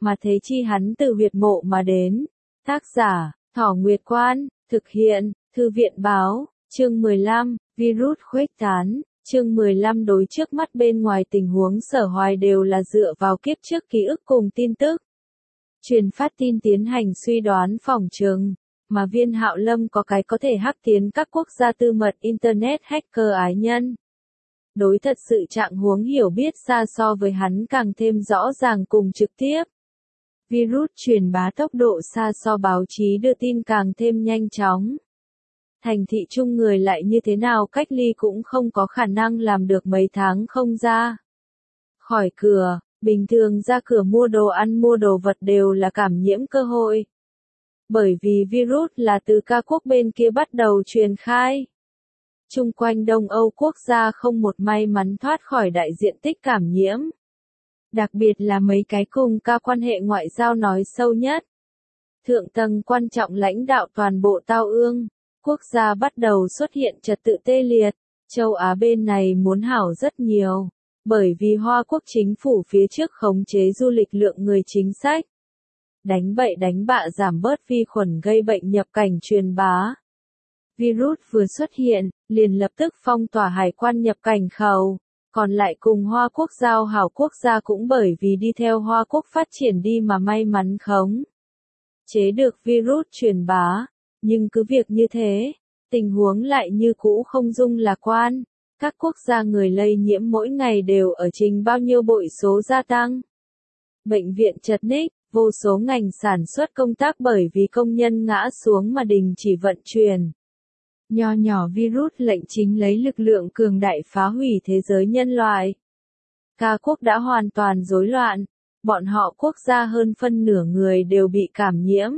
mà thế chi hắn từ huyệt mộ mà đến. Tác giả, Thỏ Nguyệt Quan, thực hiện, Thư viện báo, chương 15, virus khuếch tán, chương 15 đối trước mắt bên ngoài tình huống Sở Hoài đều là dựa vào kiếp trước ký ức cùng tin tức. Truyền phát tin tiến hành suy đoán phỏng chừng, mà Viên Hạo Lâm có cái có thể hack tiến các quốc gia tư mật Internet hacker ái nhân. Đối thật sự trạng huống hiểu biết xa so với hắn càng thêm rõ ràng cùng trực tiếp. Virus truyền bá tốc độ xa so báo chí đưa tin càng thêm nhanh chóng. Thành thị chung người lại như thế nào cách ly cũng không có khả năng làm được mấy tháng không ra khỏi cửa, bình thường ra cửa mua đồ ăn mua đồ vật đều là cảm nhiễm cơ hội. Bởi vì virus là từ ca quốc bên kia bắt đầu truyền khai. Chung quanh Đông Âu quốc gia không một may mắn thoát khỏi đại diện tích cảm nhiễm. Đặc biệt là mấy cái cùng ca quan hệ ngoại giao nói sâu nhất. Thượng tầng quan trọng lãnh đạo toàn bộ Tao Ương, quốc gia bắt đầu xuất hiện trật tự tê liệt, châu Á bên này muốn hảo rất nhiều, bởi vì Hoa Quốc chính phủ phía trước khống chế du lịch lượng người chính sách. Đánh bậy đánh bạ giảm bớt vi khuẩn gây bệnh nhập cảnh truyền bá. Virus vừa xuất hiện, liền lập tức phong tỏa hải quan nhập cảnh khẩu, còn lại cùng Hoa Quốc giao hảo quốc gia cũng bởi vì đi theo Hoa Quốc phát triển đi mà may mắn khống chế được virus truyền bá, nhưng cứ việc như thế, tình huống lại như cũ không dung lạc quan, các quốc gia người lây nhiễm mỗi ngày đều ở trình bao nhiêu bội số gia tăng. Bệnh viện chật ních, vô số ngành sản xuất công tác bởi vì công nhân ngã xuống mà đình chỉ vận chuyển. Nho nhỏ virus lệnh chính lấy lực lượng cường đại phá hủy thế giới nhân loại. Ca quốc đã hoàn toàn rối loạn, bọn họ quốc gia hơn phân nửa người đều bị cảm nhiễm.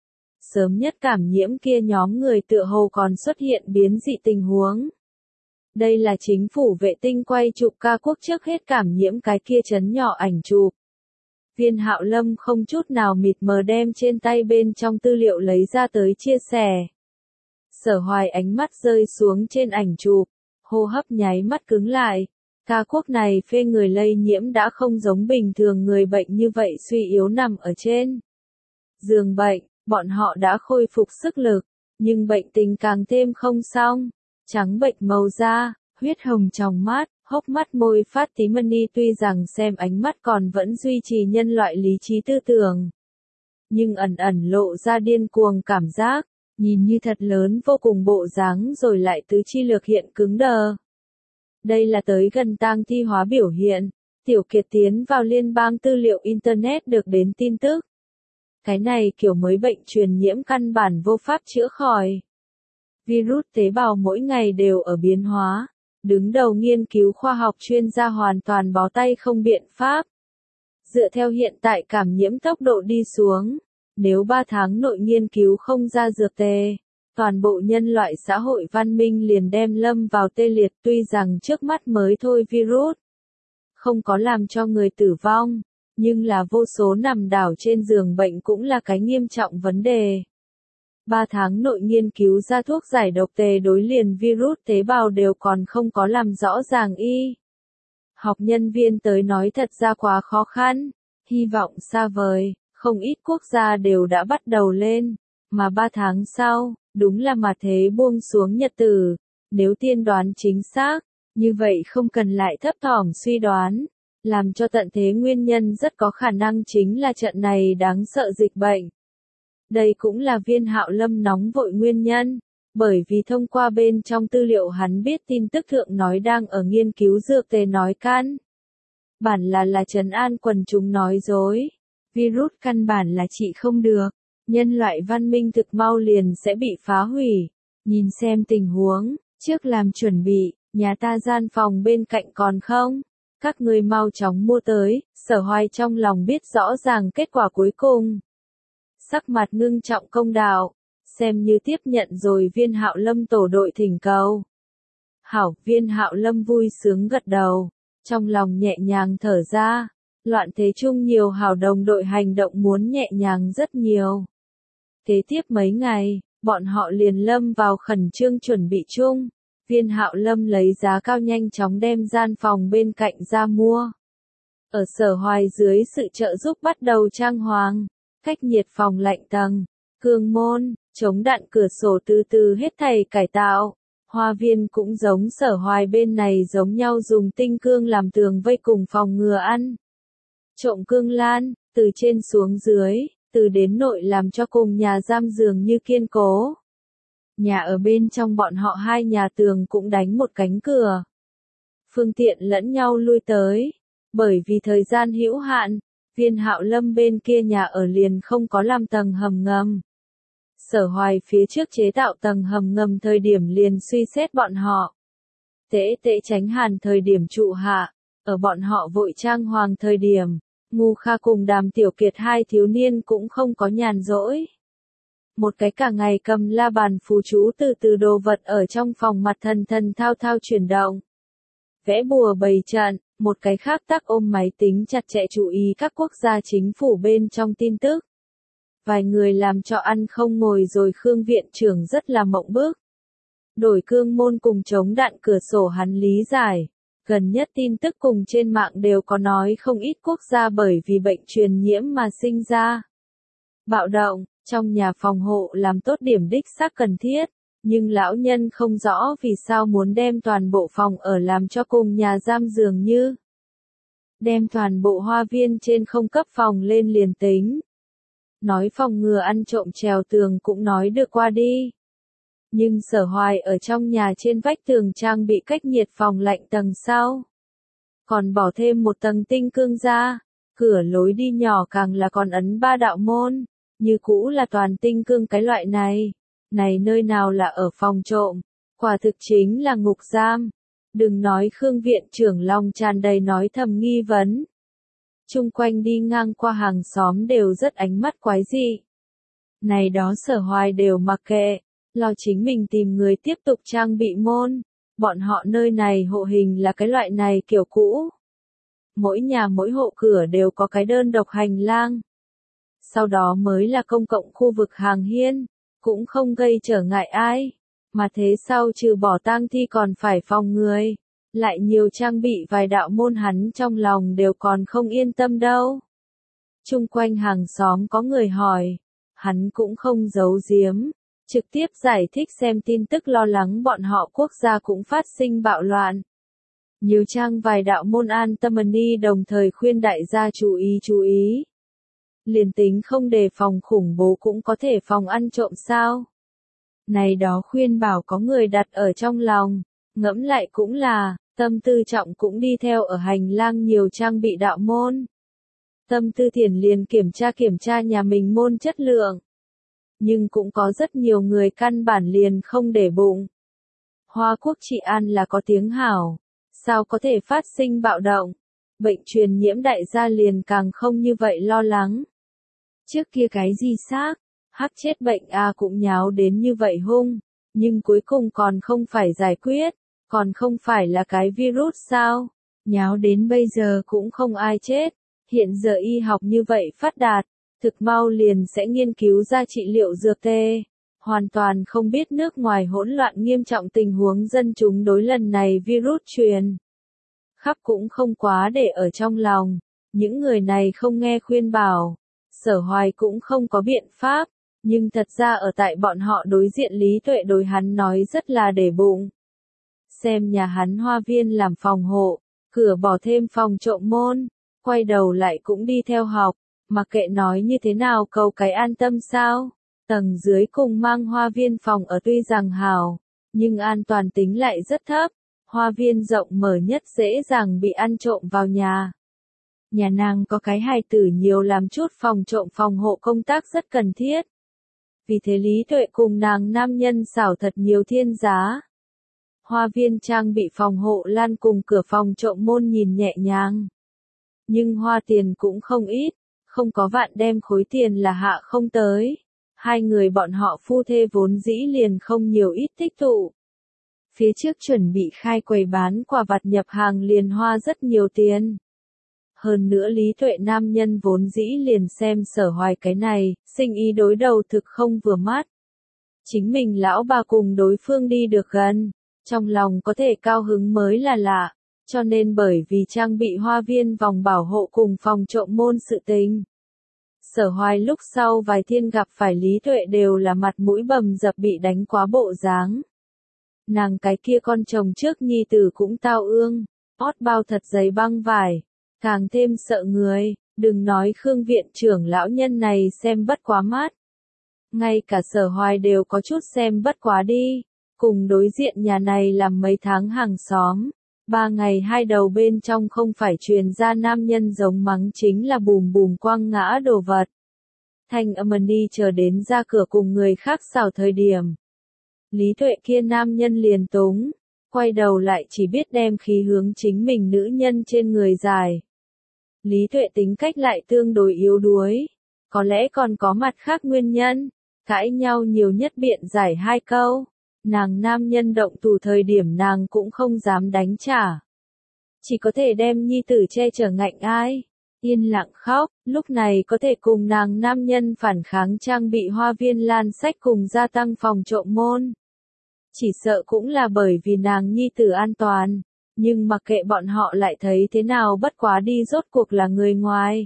Sớm nhất cảm nhiễm kia nhóm người tựa hồ còn xuất hiện biến dị tình huống. Đây là chính phủ vệ tinh quay chụp ca quốc trước hết cảm nhiễm cái kia chấn nhỏ ảnh chụp. Viên Hạo Lâm không chút nào mịt mờ đem trên tay bên trong tư liệu lấy ra tới chia sẻ. Sở Hoài ánh mắt rơi xuống trên ảnh chụp, hô hấp nháy mắt cứng lại. Ca quốc này phê người lây nhiễm đã không giống bình thường người bệnh như vậy suy yếu nằm ở trên giường bệnh, bọn họ đã khôi phục sức lực, nhưng bệnh tình càng thêm không xong. Trắng bệnh màu da, huyết hồng trong mắt, hốc mắt môi phát tí mani tuy rằng xem ánh mắt còn vẫn duy trì nhân loại lý trí tư tưởng. Nhưng ẩn ẩn lộ ra điên cuồng cảm giác, nhìn như thật lớn vô cùng bộ dáng rồi lại tứ chi lược hiện cứng đờ. Đây là tới gần tang thi hóa biểu hiện, Tiểu Kiệt tiến vào liên bang tư liệu Internet được đến tin tức. Cái này kiểu mới bệnh truyền nhiễm căn bản vô pháp chữa khỏi. Virus tế bào mỗi ngày đều ở biến hóa, đứng đầu nghiên cứu khoa học chuyên gia hoàn toàn bó tay không biện pháp. Dựa theo hiện tại cảm nhiễm tốc độ đi xuống, nếu 3 tháng nội nghiên cứu không ra dược tề, toàn bộ nhân loại xã hội văn minh liền đem lâm vào tê liệt. Tuy rằng trước mắt mới thôi virus không có làm cho người tử vong, nhưng là vô số nằm đảo trên giường bệnh cũng là cái nghiêm trọng vấn đề. 3 tháng nội nghiên cứu ra thuốc giải độc tề đối liền virus tế bào đều còn không có làm rõ ràng y học nhân viên tới nói thật ra quá khó khăn, hy vọng xa vời, không ít quốc gia đều đã bắt đầu lên, mà 3 tháng sau, đúng là mà thế buông xuống nhật tử, nếu tiên đoán chính xác, như vậy không cần lại thấp thỏm suy đoán, làm cho tận thế nguyên nhân rất có khả năng chính là trận này đáng sợ dịch bệnh. Đây cũng là Viên Hạo Lâm nóng vội nguyên nhân, bởi vì thông qua bên trong tư liệu hắn biết tin tức thượng nói đang ở nghiên cứu dược tề nói căn bản là trấn an quần chúng nói dối. Virus căn bản là trị không được, nhân loại văn minh thực mau liền sẽ bị phá hủy. Nhìn xem tình huống, trước làm chuẩn bị, nhà ta gian phòng bên cạnh còn không? Các ngươi mau chóng mua tới. Sở Hoài trong lòng biết rõ ràng kết quả cuối cùng. Sắc mặt ngưng trọng công đạo, xem như tiếp nhận rồi Viên Hạo Lâm tổ đội thỉnh cầu. Hảo, Viên Hạo Lâm vui sướng gật đầu, trong lòng nhẹ nhàng thở ra, loạn thế chung nhiều hảo đồng đội hành động muốn nhẹ nhàng rất nhiều. Kế tiếp mấy ngày, bọn họ liền lâm vào khẩn trương chuẩn bị chung, Viên Hạo Lâm lấy giá cao nhanh chóng đem gian phòng bên cạnh ra mua. Ở Sở Hoài dưới sự trợ giúp bắt đầu trang hoàng, cách nhiệt phòng lạnh tầng, cương môn, chống đạn cửa sổ từ từ hết thảy cải tạo. Hoa viên cũng giống Sở Hoài bên này giống nhau dùng tinh cương làm tường vây cùng phòng ngừa ăn trộm cương lan, từ trên xuống dưới, từ đến nội làm cho cùng nhà giam dường như kiên cố. Nhà ở bên trong bọn họ hai nhà tường cũng đánh một cánh cửa. Phương tiện lẫn nhau lui tới. Bởi vì thời gian hữu hạn, Viên Hạo Lâm bên kia nhà ở liền không có làm tầng hầm ngầm. Sở Hoài phía trước chế tạo tầng hầm ngầm thời điểm liền suy xét bọn họ. Tễ tránh hàn thời điểm trụ hạ, ở bọn họ vội trang hoàng thời điểm, Ngu Kha cùng Đàm Tiểu Kiệt hai thiếu niên cũng không có nhàn rỗi. Một cái cả ngày cầm la bàn phù chú từ từ đồ vật ở trong phòng mặt thần thao thao chuyển động. Vẽ bùa bày trận, một cái khác tác ôm máy tính chặt chẽ chú ý các quốc gia chính phủ bên trong tin tức. Vài người làm cho ăn không ngồi rồi Khương viện trưởng rất là mộng bức. Đổi cương môn cùng chống đạn cửa sổ hắn lý giải. Gần nhất tin tức cùng trên mạng đều có nói không ít quốc gia bởi vì bệnh truyền nhiễm mà sinh ra bạo động, trong nhà phòng hộ làm tốt điểm đích xác cần thiết, nhưng lão nhân không rõ vì sao muốn đem toàn bộ phòng ở làm cho cùng nhà giam dường như. Đem toàn bộ hoa viên trên không cấp phòng lên liền tính. Nói phòng ngừa ăn trộm trèo tường cũng nói được qua đi. Nhưng Sở Hoài ở trong nhà trên vách tường trang bị cách nhiệt phòng lạnh tầng sau. Còn bỏ thêm một tầng tinh cương ra, cửa lối đi nhỏ càng là còn ấn 3 đạo môn, như cũ là toàn tinh cương cái loại này. Này nơi nào là ở phòng trộm, quả thực chính là ngục giam. Đừng nói Khương viện trưởng lòng tràn đầy nói thầm nghi vấn. Chung quanh đi ngang qua hàng xóm đều rất ánh mắt quái dị. Này đó Sở Hoài đều mặc kệ, lo chính mình tìm người tiếp tục trang bị môn. Bọn họ nơi này hộ hình là cái loại này kiểu cũ. Mỗi nhà mỗi hộ cửa đều có cái đơn độc hành lang. Sau đó mới là công cộng khu vực hàng hiên, cũng không gây trở ngại ai. Mà thế sau trừ bỏ tang thi còn phải phòng người. Lại nhiều trang bị vài đạo môn hắn trong lòng đều còn không yên tâm đâu. Chung quanh hàng xóm có người hỏi, hắn cũng không giấu giếm, trực tiếp giải thích xem tin tức lo lắng bọn họ quốc gia cũng phát sinh bạo loạn. Nhiều trang vài đạo môn an tâm ni đồng thời khuyên đại gia chú ý. Liền tính không đề phòng khủng bố cũng có thể phòng ăn trộm sao. Này đó khuyên bảo có người đặt ở trong lòng, ngẫm lại cũng là, tâm tư trọng cũng đi theo ở hành lang nhiều trang bị đạo môn. Tâm tư thiền liền kiểm tra nhà mình môn chất lượng. Nhưng cũng có rất nhiều người căn bản liền không để bụng. Hoa quốc trị an là có tiếng hảo, sao có thể phát sinh bạo động, bệnh truyền nhiễm đại gia liền càng không như vậy lo lắng. Trước kia cái gì xác, hắc chết bệnh cũng nháo đến như vậy hung, nhưng cuối cùng còn không phải giải quyết, còn không phải là cái virus sao, nháo đến bây giờ cũng không ai chết, hiện giờ y học như vậy phát đạt, thực mau liền sẽ nghiên cứu ra trị liệu dược tê, hoàn toàn không biết nước ngoài hỗn loạn nghiêm trọng tình huống dân chúng đối lần này virus truyền. Khắp cũng không quá để ở trong lòng, những người này không nghe khuyên bảo, Sở Hoài cũng không có biện pháp, nhưng thật ra ở tại bọn họ đối diện Lý Tuệ đối hắn nói rất là để bụng. Xem nhà hắn hoa viên làm phòng hộ, cửa bỏ thêm phòng trộm môn, quay đầu lại cũng đi theo học, mặc kệ nói như thế nào cầu cái an tâm sao. Tầng dưới cùng mang hoa viên phòng ở tuy rằng hào, nhưng an toàn tính lại rất thấp, hoa viên rộng mở nhất dễ dàng bị ăn trộm vào nhà. Nhà nàng có cái hài tử nhiều làm chút phòng trộm phòng hộ công tác rất cần thiết. Vì thế Lý Tuệ cùng nàng nam nhân xảo thật nhiều thiên giá. Hoa viên trang bị phòng hộ lan cùng cửa phòng trộm môn nhìn nhẹ nhàng. Nhưng hoa tiền cũng không ít, không có vạn đem khối tiền là hạ không tới. Hai người bọn họ phu thê vốn dĩ liền không nhiều ít tích tụ. Phía trước chuẩn bị khai quầy bán quà vặt nhập hàng liền hoa rất nhiều tiền. Hơn nữa Lý Tuệ nam nhân vốn dĩ liền xem Sở Hoài cái này, sinh ý đối đầu thực không vừa mắt. Chính mình lão bà cùng đối phương đi được gần, trong lòng có thể cao hứng mới là lạ, Cho nên bởi vì trang bị hoa viên vòng bảo hộ cùng phòng trộm môn sự tình. Sở Hoài lúc sau vài thiên gặp phải Lý Tuệ đều là mặt mũi bầm dập bị đánh quá bộ dáng. Nàng cái kia con chồng trước nhi tử cũng tao ương, ót bao thật giấy băng vải, càng thêm sợ người, đừng nói Khương viện trưởng lão nhân này xem bất quá mắt. Ngay cả Sở Hoài đều có chút xem bất quá đi, cùng đối diện nhà này làm mấy tháng hàng xóm. 3 ngày hai đầu bên trong không phải truyền ra nam nhân giống mắng chính là bùm bùm quăng ngã đồ vật. Thanh âm đi chờ đến ra cửa cùng người khác xảo thời điểm. Lý Tuệ kia nam nhân liền túng, quay đầu lại chỉ biết đem khí hướng chính mình nữ nhân trên người dài. Lý Tuệ tính cách lại tương đối yếu đuối, có lẽ còn có mặt khác nguyên nhân, cãi nhau nhiều nhất biện giải 2 câu. Nàng nam nhân động thủ thời điểm nàng cũng không dám đánh trả. Chỉ có thể đem nhi tử che chở ngạnh ai. Yên lặng khóc, lúc này có thể cùng nàng nam nhân phản kháng trang bị hoa viên lan sách cùng gia tăng phòng trộm môn. Chỉ sợ cũng là bởi vì nàng nhi tử an toàn. Nhưng mặc kệ bọn họ lại thấy thế nào bất quá đi rốt cuộc là người ngoài.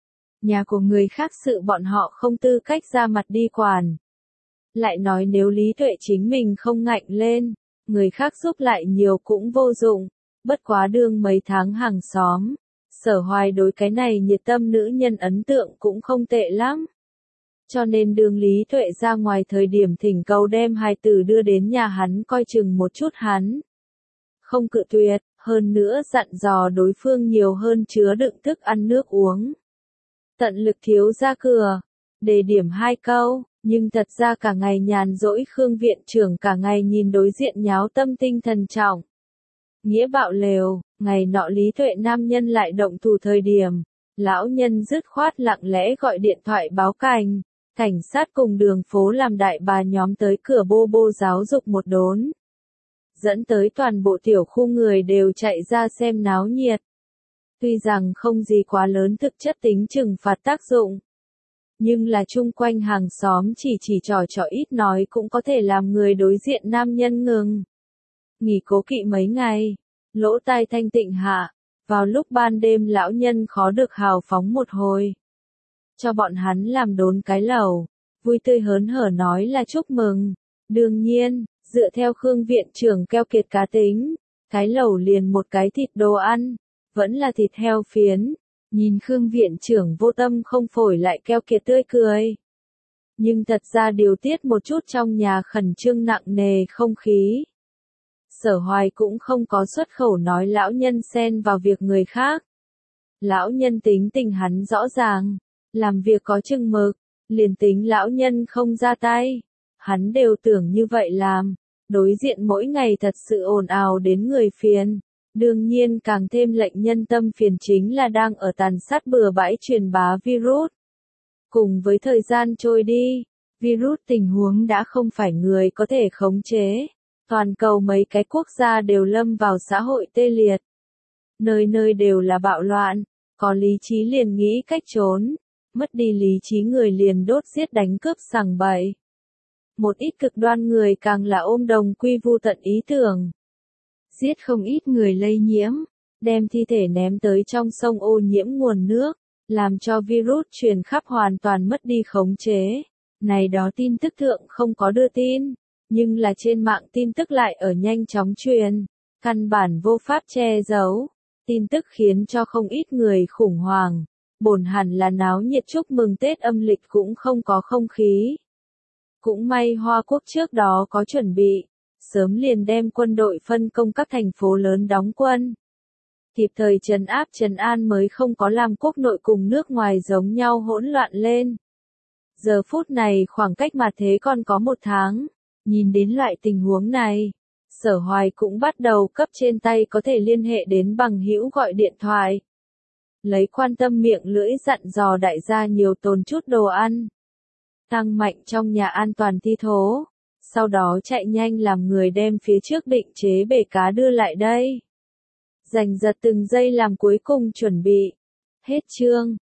Nhà của người khác sự bọn họ không tư cách ra mặt đi quản. Lại nói nếu Lý Tuệ chính mình không ngạnh lên, người khác giúp lại nhiều cũng vô dụng, bất quá đương mấy tháng hàng xóm. Sở Hoài đối cái này nhiệt tâm nữ nhân ấn tượng cũng không tệ lắm. Cho nên đường Lý Tuệ ra ngoài thời điểm thỉnh cầu đem hài tử đưa đến nhà hắn coi chừng một chút hắn. Không cự tuyệt, hơn nữa dặn dò đối phương nhiều hơn chứa đựng thức ăn nước uống. Tận lực thiếu ra cửa, đề điểm 2 câu. Nhưng thật ra cả ngày nhàn rỗi Khương viện trưởng cả ngày nhìn đối diện nháo tâm tinh thần trọng. Nghĩa bạo lều, ngày nọ Lý Tuệ nam nhân lại động thủ thời điểm. Lão nhân dứt khoát lặng lẽ gọi điện thoại báo cảnh. Cảnh sát cùng đường phố làm đại bà nhóm tới cửa bô bô giáo dục một đốn. Dẫn tới toàn bộ tiểu khu người đều chạy ra xem náo nhiệt. Tuy rằng không gì quá lớn thực chất tính trừng phạt tác dụng. Nhưng là chung quanh hàng xóm chỉ trò ít nói cũng có thể làm người đối diện nam nhân ngừng. Nghỉ cố kỵ mấy ngày, lỗ tai thanh tịnh hạ, vào lúc ban đêm lão nhân khó được hào phóng một hồi. Cho bọn hắn làm đốn cái lẩu, vui tươi hớn hở nói là chúc mừng. Đương nhiên, dựa theo Khương viện trưởng keo kiệt cá tính, cái lẩu liền một cái thịt đồ ăn, vẫn là thịt heo phiến. Nhìn Khương viện trưởng vô tâm không phổi lại keo kiệt tươi cười. Nhưng thật ra điều tiết một chút trong nhà khẩn trương nặng nề không khí. Sở Hoài cũng không có xuất khẩu nói lão nhân xen vào việc người khác. Lão nhân tính tình hắn rõ ràng, làm việc có chừng mực, liền tính lão nhân không ra tay. Hắn đều tưởng như vậy làm, đối diện mỗi ngày thật sự ồn ào đến người phiền. Đương nhiên càng thêm lệnh nhân tâm phiền chính là đang ở tàn sát bừa bãi truyền bá virus. Cùng với thời gian trôi đi, virus tình huống đã không phải người có thể khống chế. Toàn cầu mấy cái quốc gia đều lâm vào xã hội tê liệt. Nơi nơi đều là bạo loạn, có lý trí liền nghĩ cách trốn, mất đi lý trí người liền đốt giết đánh cướp sằng bậy. Một ít cực đoan người càng là ôm đồng quy vu tận ý tưởng. Giết không ít người lây nhiễm, đem thi thể ném tới trong sông ô nhiễm nguồn nước, làm cho virus truyền khắp hoàn toàn mất đi khống chế. Này đó tin tức thượng không có đưa tin, nhưng là trên mạng tin tức lại ở nhanh chóng truyền, căn bản vô pháp che giấu. Tin tức khiến cho không ít người khủng hoảng, bổn hẳn là náo nhiệt chúc mừng Tết âm lịch cũng không có không khí. Cũng may Hoa Quốc trước đó có chuẩn bị. Sớm liền đem quân đội phân công các thành phố lớn đóng quân. Kịp thời trấn áp trấn an mới không có làm quốc nội cùng nước ngoài giống nhau hỗn loạn lên. Giờ phút này khoảng cách mà thế còn có 1 tháng. Nhìn đến loại tình huống này, Sở Hoài cũng bắt đầu cấp trên tay có thể liên hệ đến bằng hữu gọi điện thoại. Lấy quan tâm miệng lưỡi dặn dò đại gia nhiều tồn chút đồ ăn. Tăng mạnh trong nhà an toàn thi thố. Sau đó chạy nhanh làm người đem phía trước định chế bể cá đưa lại đây. Giành giật từng giây làm cuối cùng chuẩn bị. Hết chương.